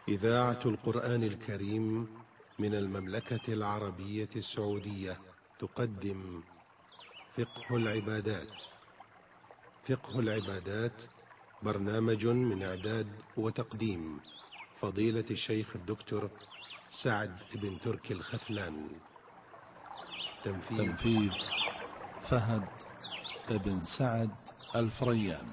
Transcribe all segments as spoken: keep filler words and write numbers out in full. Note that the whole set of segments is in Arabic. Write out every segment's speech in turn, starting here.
إذاعة القرآن الكريم من المملكة العربية السعودية تقدم فقه العبادات. فقه العبادات برنامج من إعداد وتقديم فضيلة الشيخ الدكتور سعد بن تركي الخثلان. تنفيذ, تنفيذ فهد بن سعد الفريان.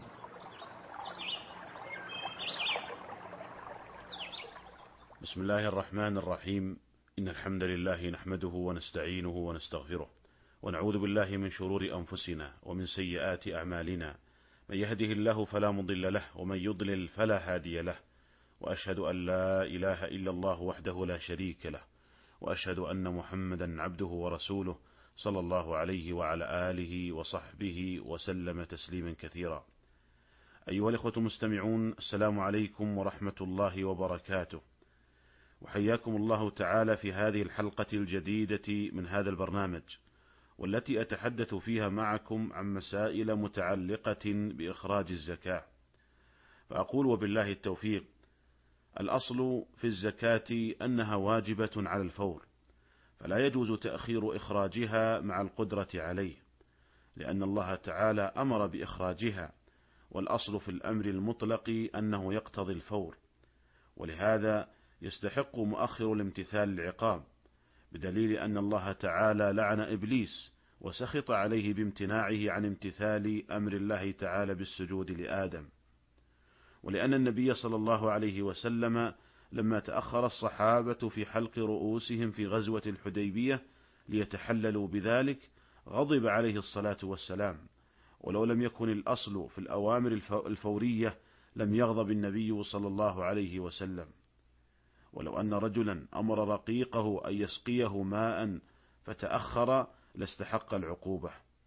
بسم الله الرحمن الرحيم. إن الحمد لله نحمده ونستعينه ونستغفره ونعوذ بالله من شرور أنفسنا ومن سيئات أعمالنا، من يهده الله فلا مضل له ومن يضلل فلا هادي له، وأشهد أن لا إله إلا الله وحده لا شريك له، وأشهد أن محمدا عبده ورسوله صلى الله عليه وعلى آله وصحبه وسلم تسليما كثيرا. أيها الإخوة المستمعون، السلام عليكم ورحمة الله وبركاته، وحياكم الله تعالى في هذه الحلقة الجديدة من هذا البرنامج، والتي أتحدث فيها معكم عن مسائل متعلقة بإخراج الزكاة. فأقول وبالله التوفيق: الأصل في الزكاة أنها واجبة على الفور، فلا يجوز تأخير إخراجها مع القدرة عليه، لأن الله تعالى أمر بإخراجها، والأصل في الأمر المطلق أنه يقتضي الفور، ولهذا يستحق مؤخر الامتثال العقاب، بدليل أن الله تعالى لعن إبليس وسخط عليه بامتناعه عن امتثال أمر الله تعالى بالسجود لآدم. ولأن النبي صلى الله عليه وسلم لما تأخر الصحابة في حلق رؤوسهم في غزوة الحديبية ليتحللوا بذلك غضب عليه الصلاة والسلام، ولو لم يكن الأصل في الأوامر الفورية لم يغضب النبي صلى الله عليه وسلم. ولو أن رجلا أمر رقيقه أن يسقيه ماء فتأخر لاستحق العقوبة.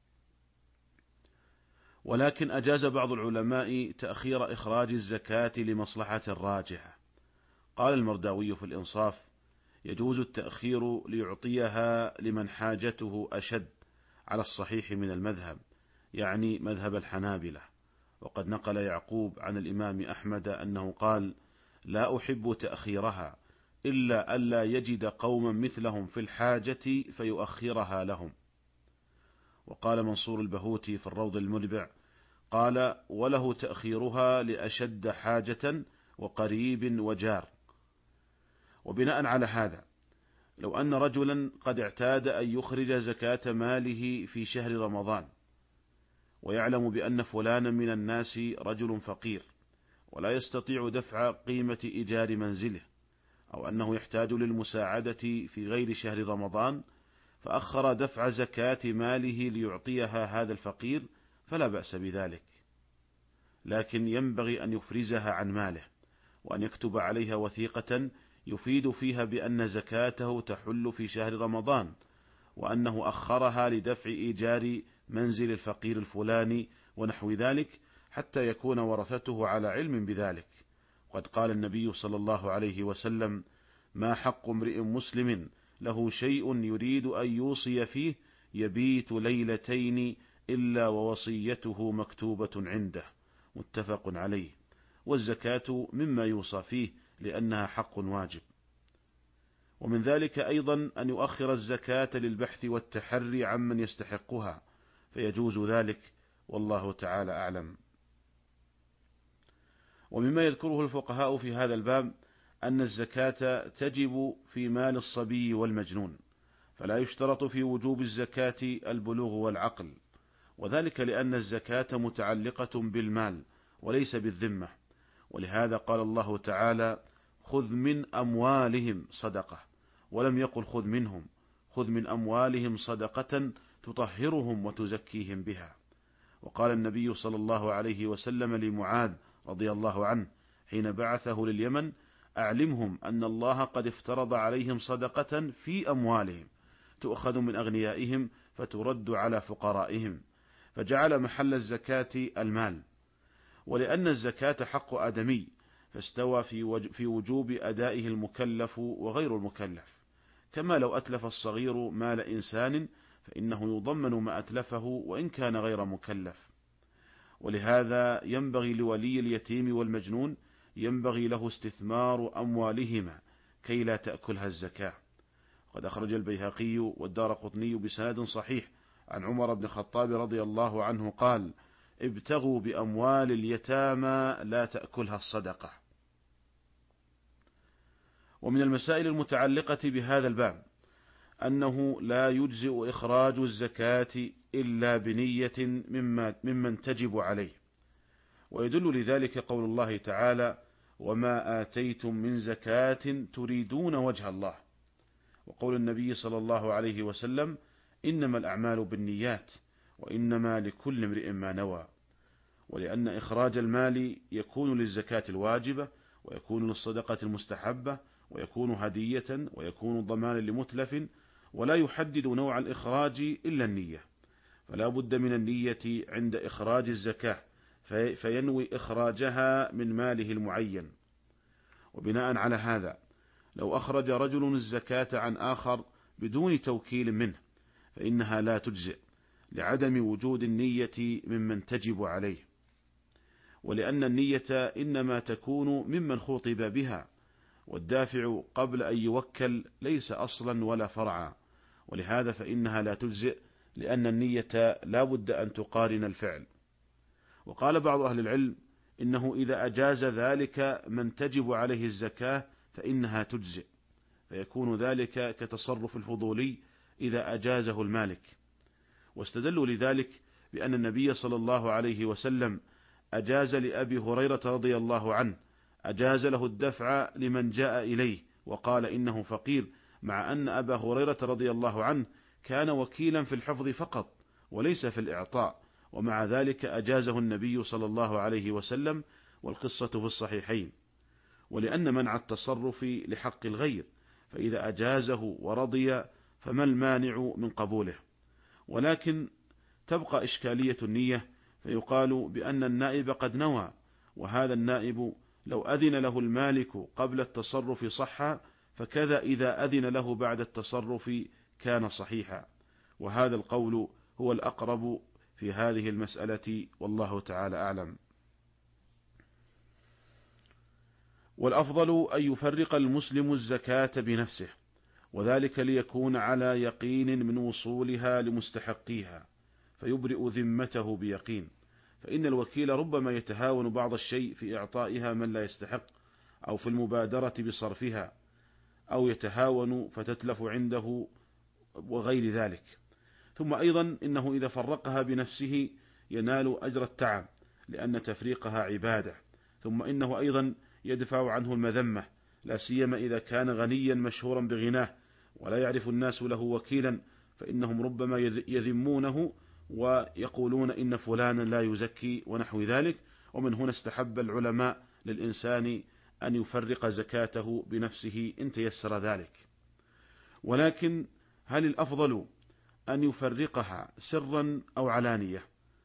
ولكن أجاز بعض العلماء تأخير إخراج الزكاة لمصلحة راجحة. قال المرداوي في الإنصاف: يجوز التأخير ليعطيها لمن حاجته أشد، على الصحيح من المذهب، يعني مذهب الحنابلة. وقد نقل يعقوب عن الإمام أحمد أنه قال: لا أحب تأخيرها إلا ألا يجد قوما مثلهم في الحاجة فيؤخرها لهم. وقال منصور البهوتي في الروض المربع قال: وله تأخيرها لأشد حاجة وقريب وجار. وبناء على هذا، لو أن رجلا قد اعتاد أن يخرج زكاة ماله في شهر رمضان، ويعلم بأن فلانا من الناس رجل فقير ولا يستطيع دفع قيمة إيجار منزله، أو أنه يحتاج للمساعدة في غير شهر رمضان، فأخر دفع زكاة ماله ليعطيها هذا الفقير، فلا بأس بذلك، لكن ينبغي أن يفرزها عن ماله، وأن يكتب عليها وثيقة يفيد فيها بأن زكاته تحل في شهر رمضان، وأنه أخرها لدفع إيجار منزل الفقير الفلاني ونحو ذلك، حتى يكون ورثته على علم بذلك. قد قال النبي صلى الله عليه وسلم: ما حق امرئ مسلم له شيء يريد أن يوصي فيه يبيت ليلتين إلا ووصيته مكتوبة عنده، متفق عليه. والزكاة مما يوصى فيه لأنها حق واجب. ومن ذلك أيضا أن يؤخر الزكاة للبحث والتحري عمن يستحقها، فيجوز ذلك، والله تعالى أعلم. ومما يذكره الفقهاء في هذا الباب أن الزكاة تجب في مال الصبي والمجنون، فلا يشترط في وجوب الزكاة البلوغ والعقل، وذلك لأن الزكاة متعلقة بالمال وليس بالذمة. ولهذا قال الله تعالى: خذ من أموالهم صدقة، ولم يقل خذ منهم، خذ من أموالهم صدقة تطهرهم وتزكيهم بها. وقال النبي صلى الله عليه وسلم لمعاذ رضي الله عنه حين بعثه لليمن: أعلمهم أن الله قد افترض عليهم صدقة في أموالهم تؤخذ من أغنيائهم فترد على فقرائهم، فجعل محل الزكاة المال. ولأن الزكاة حق آدمي، فاستوى في وجوب أدائه المكلف وغير المكلف، كما لو أتلف الصغير مال إنسان فإنه يضمن ما أتلفه وإن كان غير مكلف. ولهذا ينبغي لولي اليتيم والمجنون ينبغي له استثمار أموالهما كي لا تأكلها الزكاة. قد أخرج البيهقي والدارقطني بسند صحيح عن عمر بن الخطاب رضي الله عنه قال: ابتغوا بأموال اليتامى لا تأكلها الصدقة. ومن المسائل المتعلقة بهذا الباب أنه لا يجزئ إخراج الزكاة إلا بنية مما ممن تجب عليه، ويدل لذلك قول الله تعالى: وما آتيتم من زكاة تريدون وجه الله، وقول النبي صلى الله عليه وسلم: إنما الأعمال بالنيات وإنما لكل امرئ ما نوى. ولأن إخراج المال يكون للزكاة الواجبة، ويكون للصدقة المستحبة، ويكون هدية، ويكون ضمانا لمتلف، ولا يحدد نوع الإخراج إلا النية، فلا بد من النية عند إخراج الزكاة في فينوي إخراجها من ماله المعين. وبناء على هذا لو أخرج رجل الزكاة عن آخر بدون توكيل منه فإنها لا تجزئ لعدم وجود النية ممن تجب عليه، ولأن النية إنما تكون ممن خُطب بها، والدافع قبل أن يوكل ليس أصلا ولا فرعا، ولهذا فإنها لا تجزئ لأن النية لا بد أن تقارن الفعل. وقال بعض أهل العلم إنه إذا أجاز ذلك من تجب عليه الزكاة فإنها تجزئ، فيكون ذلك كتصرف الفضولي إذا أجازه المالك. واستدلوا لذلك بأن النبي صلى الله عليه وسلم أجاز لأبي هريرة رضي الله عنه، أجاز له الدفع لمن جاء إليه وقال إنه فقير، مع أن أبا هريرة رضي الله عنه كان وكيلا في الحفظ فقط وليس في الإعطاء، ومع ذلك أجازه النبي صلى الله عليه وسلم، والقصة في الصحيحين. ولأن منع التصرف لحق الغير، فإذا أجازه ورضي فما المانع من قبوله؟ ولكن تبقى إشكالية النية، فيقال بأن النائب قد نوى، وهذا النائب لو أذن له المالك قبل التصرف صح، فكذا إذا أذن له بعد التصرف كان صحيحا، وهذا القول هو الأقرب في هذه المسألة، والله تعالى أعلم. والأفضل أن يفرق المسلم الزكاة بنفسه، وذلك ليكون على يقين من وصولها لمستحقيها فيبرئ ذمته بيقين، فإن الوكيل ربما يتهاون بعض الشيء في إعطائها من لا يستحق، أو في المبادرة بصرفها، أو يتهاون فتتلف عنده وغير ذلك. ثم أيضا إنه إذا فرقها بنفسه ينال أجر التعب لأن تفريقها عبادة. ثم إنه أيضا يدفع عنه المذمة، لا سيما إذا كان غنيا مشهورا بغناه ولا يعرف الناس له وكيلا، فإنهم ربما يذمونه ويقولون إن فلانا لا يزكي ونحو ذلك. ومن هنا استحب العلماء للإنسان أن يفرق زكاته بنفسه إن تيسر ذلك. ولكن هل الأفضل أن يفرقها سرا أو علانية؟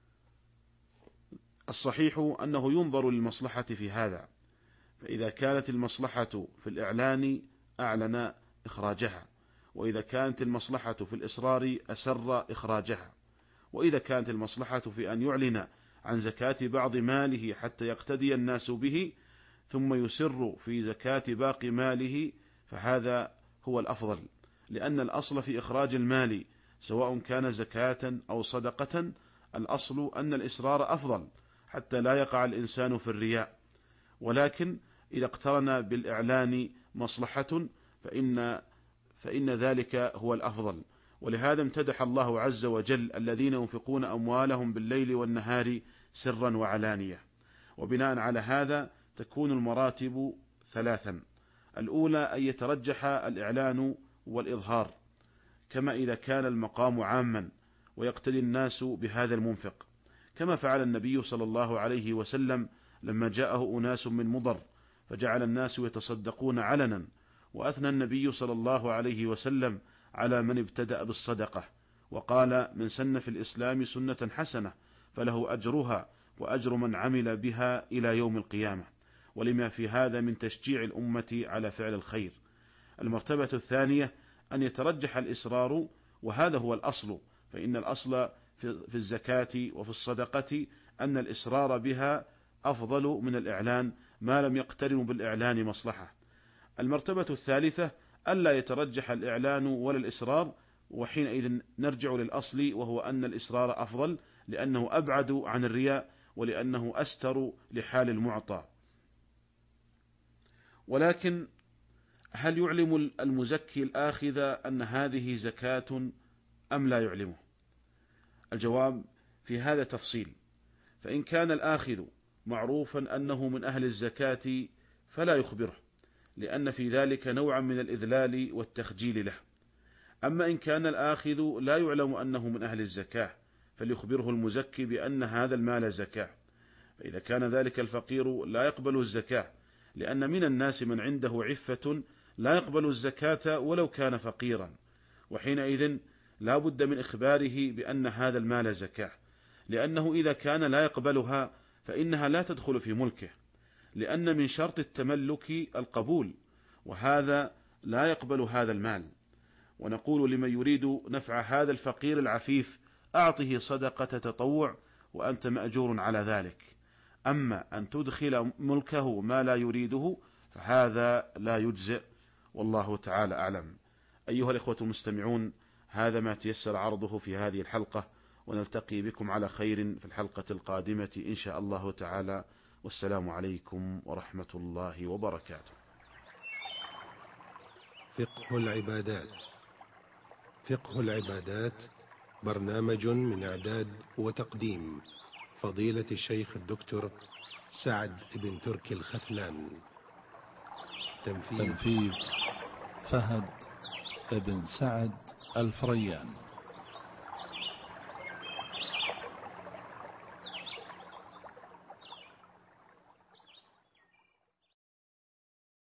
الصحيح أنه ينظر للمصلحة في هذا، فإذا كانت المصلحة في الإعلان أعلن إخراجها، وإذا كانت المصلحة في الإصرار أسر إخراجها، وإذا كانت المصلحة في أن يعلن عن زكاة بعض ماله حتى يقتدي الناس به ثم يسر في زكاة باقي ماله فهذا هو الأفضل، لأن الأصل في إخراج المال سواء كان زكاة أو صدقة الأصل أن الإسرار أفضل حتى لا يقع الإنسان في الرياء. ولكن إذا اقترن بالإعلان مصلحة فإن, فإن ذلك هو الأفضل. ولهذا امتدح الله عز وجل الذين ينفقون أموالهم بالليل والنهار سرا وعلانية. وبناء على هذا تكون المراتب ثلاثا: الأولى أن يترجح الإعلان والإظهار، كما إذا كان المقام عاما ويقتدي الناس بهذا المنفق، كما فعل النبي صلى الله عليه وسلم لما جاءه أناس من مضر فجعل الناس يتصدقون علنا، وأثنى النبي صلى الله عليه وسلم على من ابتدأ بالصدقة وقال: من سن في الإسلام سنة حسنة فله أجرها وأجر من عمل بها إلى يوم القيامة، ولما في هذا من تشجيع الأمة على فعل الخير. المرتبة الثانية أن يترجح الإسرار، وهذا هو الأصل، فإن الأصل في الزكاة وفي الصدقة أن الإسرار بها أفضل من الإعلان، ما لم يقترن بالإعلان مصلحة. المرتبة الثالثة ألا يترجح الإعلان ولا الإسرار، وحينئذ نرجع للأصل وهو أن الإسرار أفضل لأنه أبعد عن الرياء ولأنه أستر لحال المعطى. ولكن هل يعلم المزكي الآخذ أن هذه زكاة أم لا يعلمه؟ الجواب في هذا تفصيل، فإن كان الآخذ معروفا أنه من أهل الزكاة فلا يخبره، لأن في ذلك نوعا من الإذلال والتخجيل له. أما إن كان الآخذ لا يعلم أنه من أهل الزكاة فليخبره المزكي بأن هذا المال زكاة. فإذا كان ذلك الفقير لا يقبل الزكاة، لأن من الناس من عنده عفة لا يقبل الزكاة ولو كان فقيرا، وحينئذ لا بد من إخباره بأن هذا المال زكاة، لأنه إذا كان لا يقبلها فإنها لا تدخل في ملكه، لأن من شرط التملك القبول، وهذا لا يقبل هذا المال. ونقول لمن يريد نفع هذا الفقير العفيف أعطه صدقة تطوع وأنت مأجور على ذلك. أما أن تدخل ملكه ما لا يريده فهذا لا يجزئ، والله تعالى أعلم. أيها الإخوة المستمعون، هذا ما تيسر عرضه في هذه الحلقة، ونلتقي بكم على خير في الحلقة القادمة إن شاء الله تعالى، والسلام عليكم ورحمة الله وبركاته. فقه العبادات. فقه العبادات برنامج من إعداد وتقديم فضيلة الشيخ الدكتور سعد بن تركي الخثلان. تنفيذ فهد بن سعد الفريان.